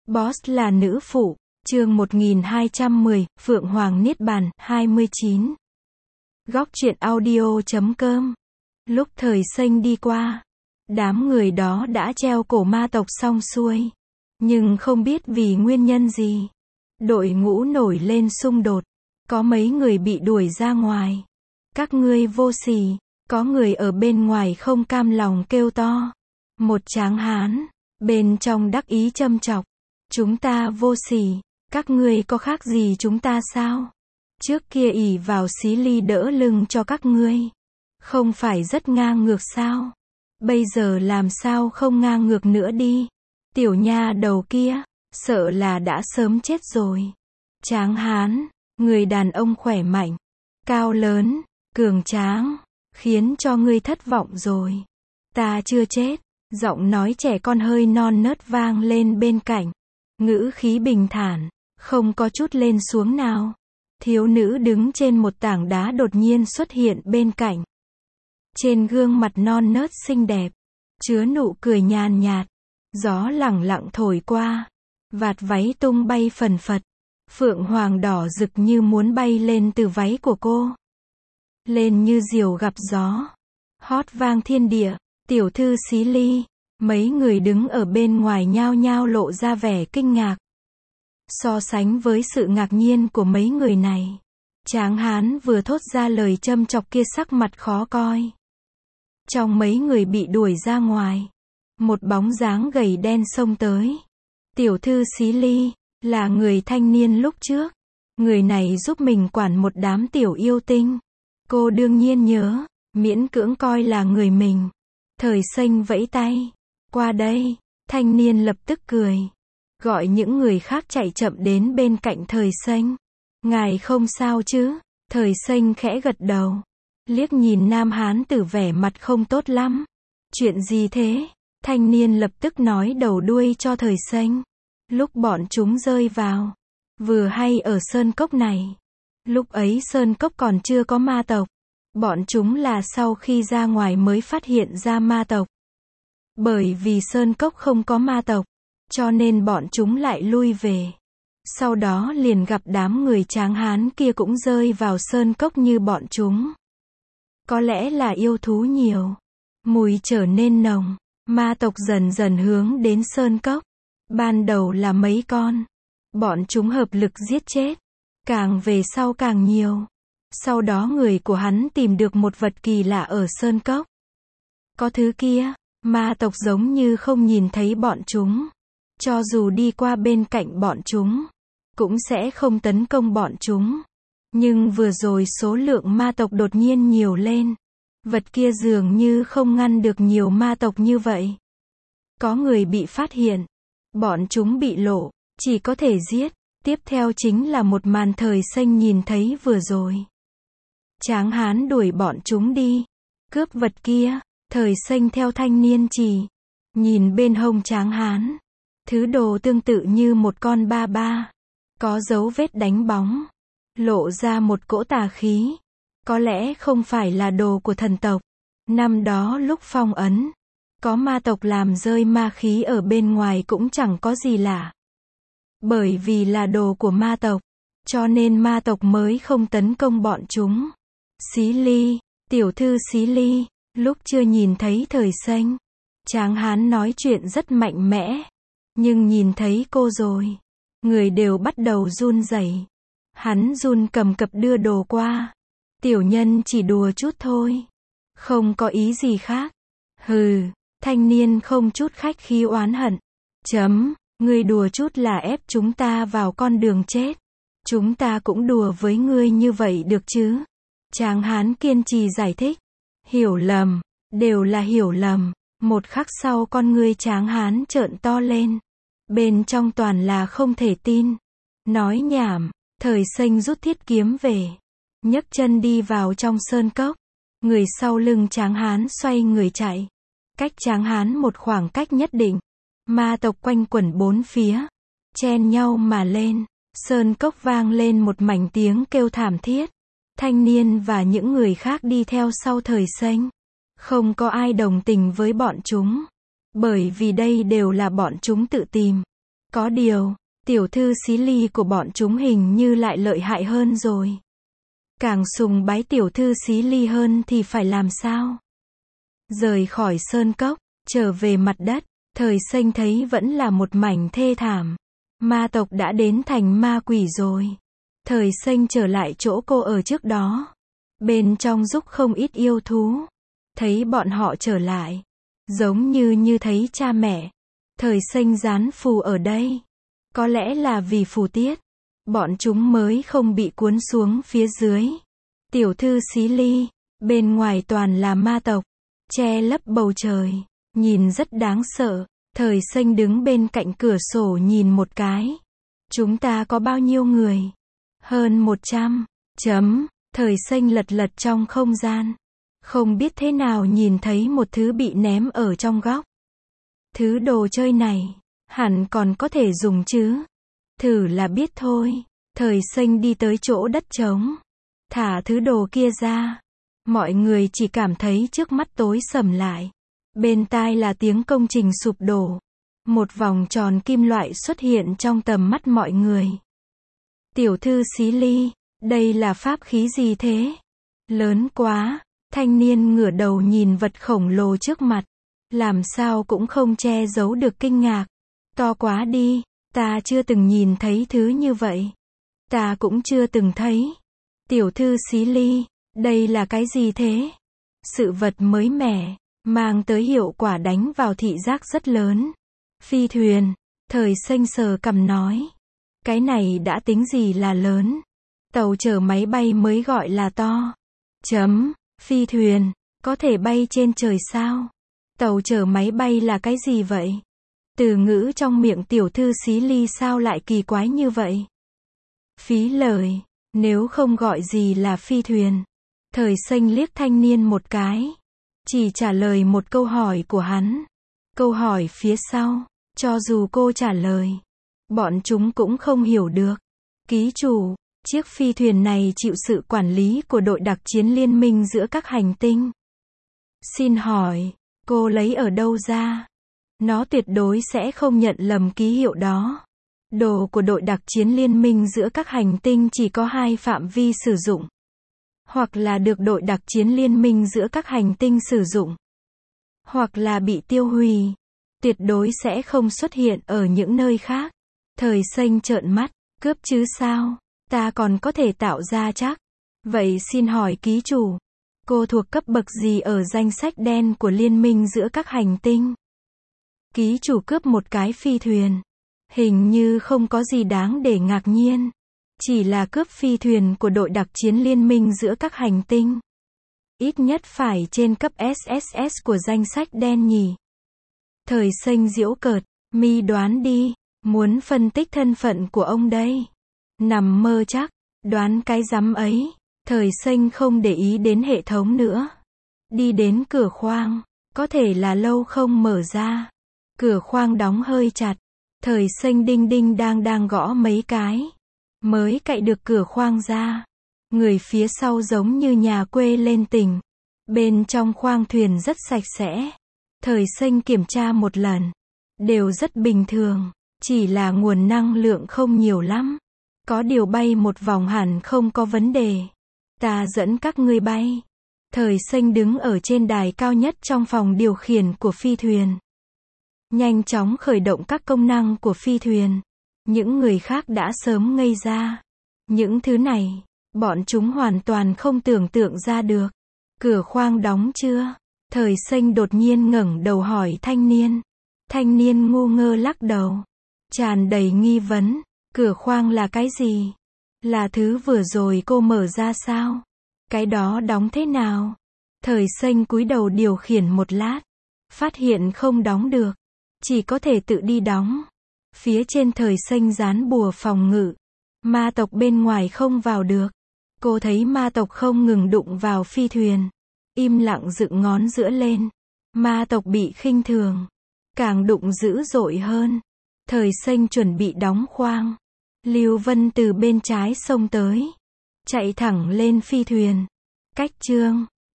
Boss là nữ phụ, chương 1210, Phượng Hoàng Niết Bàn, 29. Góc truyện audio.com. Lúc thời Xanh đi qua, đám người đó đã treo cổ ma tộc xong xuôi. Nhưng không biết vì nguyên nhân gì, đội ngũ nổi lên xung đột. Có mấy người bị đuổi ra ngoài. Các ngươi vô sỉ, có người ở bên ngoài không cam lòng kêu to. Một tráng hán, bên trong đắc ý châm chọc. Chúng ta vô sỉ, các ngươi có khác gì chúng ta sao? Trước kia ỷ vào xí ly đỡ lưng cho các ngươi. Không phải rất ngang ngược sao? Bây giờ làm sao không ngang ngược nữa đi? Tiểu nha đầu kia, sợ là đã sớm chết rồi. Tráng hán, người đàn ông khỏe mạnh, cao lớn, cường tráng, khiến cho ngươi thất vọng rồi. Ta chưa chết, giọng nói trẻ con hơi non nớt vang lên bên cạnh. Ngữ khí bình thản, không có chút lên xuống nào. Thiếu nữ đứng trên một tảng đá đột nhiên xuất hiện bên cạnh. Trên gương mặt non nớt xinh đẹp, chứa nụ cười nhàn nhạt. Gió lẳng lặng thổi qua, vạt váy tung bay phần phật. Phượng hoàng đỏ rực như muốn bay lên từ váy của cô. Lên như diều gặp gió. Hót vang thiên địa, tiểu thư xí ly. Mấy người đứng ở bên ngoài nhao nhao lộ ra vẻ kinh ngạc. So sánh với sự ngạc nhiên của mấy người này, tráng hán vừa thốt ra lời châm chọc kia sắc mặt khó coi. Trong mấy người bị đuổi ra ngoài, một bóng dáng gầy đen xông tới. Tiểu thư xí ly, là người thanh niên lúc trước. Người này giúp mình quản một đám tiểu yêu tinh. Cô đương nhiên nhớ, miễn cưỡng coi là người mình. Thời Xanh vẫy tay. Qua đây, thanh niên lập tức cười. Gọi những người khác chạy chậm đến bên cạnh Thời Xanh. Ngài không sao chứ? Thời Xanh khẽ gật đầu. Liếc nhìn nam hán tử vẻ mặt không tốt lắm. Chuyện gì thế? Thanh niên lập tức nói đầu đuôi cho Thời Xanh. Lúc bọn chúng rơi vào, vừa hay ở sơn cốc này. Lúc ấy sơn cốc còn chưa có ma tộc. Bọn chúng là sau khi ra ngoài mới phát hiện ra ma tộc. Bởi vì sơn cốc không có ma tộc, cho nên bọn chúng lại lui về. Sau đó liền gặp đám người tráng hán kia cũng rơi vào sơn cốc như bọn chúng. Có lẽ là yêu thú nhiều. Mùi trở nên nồng. Ma tộc dần dần hướng đến sơn cốc. Ban đầu là mấy con. Bọn chúng hợp lực giết chết. Càng về sau càng nhiều. Sau đó người của hắn tìm được một vật kỳ lạ ở sơn cốc. Có thứ kia, ma tộc giống như không nhìn thấy bọn chúng. Cho dù đi qua bên cạnh bọn chúng, cũng sẽ không tấn công bọn chúng. Nhưng vừa rồi số lượng ma tộc đột nhiên nhiều lên. Vật kia dường như không ngăn được nhiều ma tộc như vậy. Có người bị phát hiện. Bọn chúng bị lộ, chỉ có thể giết. Tiếp theo chính là một màn Thời Xanh nhìn thấy vừa rồi. Tráng hán đuổi bọn chúng đi. Cướp vật kia. Thời Xanh theo thanh niên chỉ. Nhìn bên hông tráng hán. Thứ đồ tương tự như một con ba ba. Có dấu vết đánh bóng. Lộ ra một cỗ tà khí. Có lẽ không phải là đồ của thần tộc. Năm đó lúc phong ấn, có ma tộc làm rơi ma khí ở bên ngoài cũng chẳng có gì lạ. Bởi vì là đồ của ma tộc, cho nên ma tộc mới không tấn công bọn chúng. Xí ly, tiểu thư xí ly, lúc chưa nhìn thấy Thời Xanh, tráng hán nói chuyện rất mạnh mẽ. Nhưng nhìn thấy cô rồi, người đều bắt đầu run rẩy. Hắn run cầm cập đưa đồ qua. Tiểu nhân chỉ đùa chút thôi. Không có ý gì khác. Hừ, thanh niên không chút khách khí oán hận. Ngươi đùa chút là ép chúng ta vào con đường chết. Chúng ta cũng đùa với ngươi như vậy được chứ? Tráng hán kiên trì giải thích. Hiểu lầm, đều là hiểu lầm. Một khắc sau con ngươi tráng hán trợn to lên. Bên trong toàn là không thể tin. Nói nhảm, Thời Xanh rút thiết kiếm về. Nhấc chân đi vào trong sơn cốc. Người sau lưng tráng hán xoay người chạy. Cách tráng hán một khoảng cách nhất định. Ma tộc quanh quẩn bốn phía. Chen nhau mà lên. Sơn cốc vang lên một mảnh tiếng kêu thảm thiết. Thanh niên và những người khác đi theo sau Thời Xanh. Không có ai đồng tình với bọn chúng. Bởi vì đây đều là bọn chúng tự tìm. Có điều, tiểu thư xí ly của bọn chúng hình như lại lợi hại hơn rồi. Càng sùng bái tiểu thư xí ly hơn thì phải làm sao? Rời khỏi sơn cốc, trở về mặt đất, Thời Xanh thấy vẫn là một mảnh thê thảm. Ma tộc đã đến thành ma quỷ rồi. Thời Xanh trở lại chỗ cô ở trước đó. Bên trong giúp không ít yêu thú. Thấy bọn họ trở lại. Giống như thấy cha mẹ. Thời Xanh dán phù ở đây. Có lẽ là vì phù tiết. Bọn chúng mới không bị cuốn xuống phía dưới. Tiểu thư xí ly. Bên ngoài toàn là ma tộc. Che lấp bầu trời. Nhìn rất đáng sợ. Thời Xanh đứng bên cạnh cửa sổ nhìn một cái. Chúng ta có bao nhiêu người? Hơn 100. Thời Xanh lật lật trong không gian. Không biết thế nào nhìn thấy một thứ bị ném ở trong góc. Thứ đồ chơi này, hẳn còn có thể dùng chứ. Thử là biết thôi. Thời Xanh đi tới chỗ đất trống. Thả thứ đồ kia ra. Mọi người chỉ cảm thấy trước mắt tối sầm lại. Bên tai là tiếng công trình sụp đổ. Một vòng tròn kim loại xuất hiện trong tầm mắt mọi người. Tiểu thư xí ly, đây là pháp khí gì thế? Lớn quá. Thanh niên ngửa đầu nhìn vật khổng lồ trước mặt. Làm sao cũng không che giấu được kinh ngạc. To quá đi, ta chưa từng nhìn thấy thứ như vậy. Ta cũng chưa từng thấy. Tiểu thư xí ly, đây là cái gì thế? Sự vật mới mẻ, mang tới hiệu quả đánh vào thị giác rất lớn. Phi thuyền, Thời Xanh sờ cằm nói. Cái này đã tính gì là lớn. Tàu chở máy bay mới gọi là to. Phi thuyền, có thể bay trên trời sao? Tàu chở máy bay là cái gì vậy? Từ ngữ trong miệng tiểu thư xí ly sao lại kỳ quái như vậy? Phí lời, nếu không gọi gì là phi thuyền. Thời Xanh liếc thanh niên một cái. Chỉ trả lời một câu hỏi của hắn. Câu hỏi phía sau, cho dù cô trả lời, bọn chúng cũng không hiểu được. Ký chủ, chiếc phi thuyền này chịu sự quản lý của đội đặc chiến liên minh giữa các hành tinh. Xin hỏi, cô lấy ở đâu ra? Nó tuyệt đối sẽ không nhận lầm ký hiệu đó. Đồ của đội đặc chiến liên minh giữa các hành tinh chỉ có hai phạm vi sử dụng. Hoặc là được đội đặc chiến liên minh giữa các hành tinh sử dụng. Hoặc là bị tiêu hủy. Tuyệt đối sẽ không xuất hiện ở những nơi khác. Thời Xanh trợn mắt, cướp chứ sao? Ta còn có thể tạo ra chắc. Vậy xin hỏi ký chủ, cô thuộc cấp bậc gì ở danh sách đen của liên minh giữa các hành tinh? Ký chủ cướp một cái phi thuyền. Hình như không có gì đáng để ngạc nhiên. Chỉ là cướp phi thuyền của đội đặc chiến liên minh giữa các hành tinh. Ít nhất phải trên cấp SSS của danh sách đen nhỉ. Thời Xanh giễu cợt, mi đoán đi, muốn phân tích thân phận của ông đây. Nằm mơ chắc, đoán cái rắm ấy. Thời Xanh không để ý đến hệ thống nữa. Đi đến cửa khoang, có thể là lâu không mở ra. Cửa khoang đóng hơi chặt. Thời Xanh đinh đinh đang gõ mấy cái. Mới cạy được cửa khoang ra. Người phía sau giống như nhà quê lên tỉnh. Bên trong khoang thuyền rất sạch sẽ. Thời Xanh kiểm tra một lần. Đều rất bình thường. Chỉ là nguồn năng lượng không nhiều lắm. Có điều bay một vòng hẳn không có vấn đề. Ta dẫn các ngươi bay. Thời Xanh đứng ở trên đài cao nhất trong phòng điều khiển của phi thuyền. Nhanh chóng khởi động các công năng của phi thuyền. Những người khác đã sớm ngây ra. Những thứ này, bọn chúng hoàn toàn không tưởng tượng ra được. Cửa khoang đóng chưa? Thời Xanh đột nhiên ngẩng đầu hỏi thanh niên. Thanh niên ngu ngơ lắc đầu. Tràn đầy nghi vấn. Cửa khoang là cái gì? Là thứ vừa rồi cô mở ra sao? Cái đó đóng thế nào? Thời Xanh cúi đầu điều khiển một lát. Phát hiện không đóng được. Chỉ có thể tự đi đóng. Phía trên Thời Xanh dán bùa phòng ngự. Ma tộc bên ngoài không vào được. Cô thấy ma tộc không ngừng đụng vào phi thuyền. Im lặng dựng ngón giữa lên. Ma tộc bị khinh thường. Càng đụng dữ dội hơn. Thời Xanh chuẩn bị đóng khoang. Lưu Vân từ bên trái xông tới. Chạy thẳng lên phi thuyền. Cách chương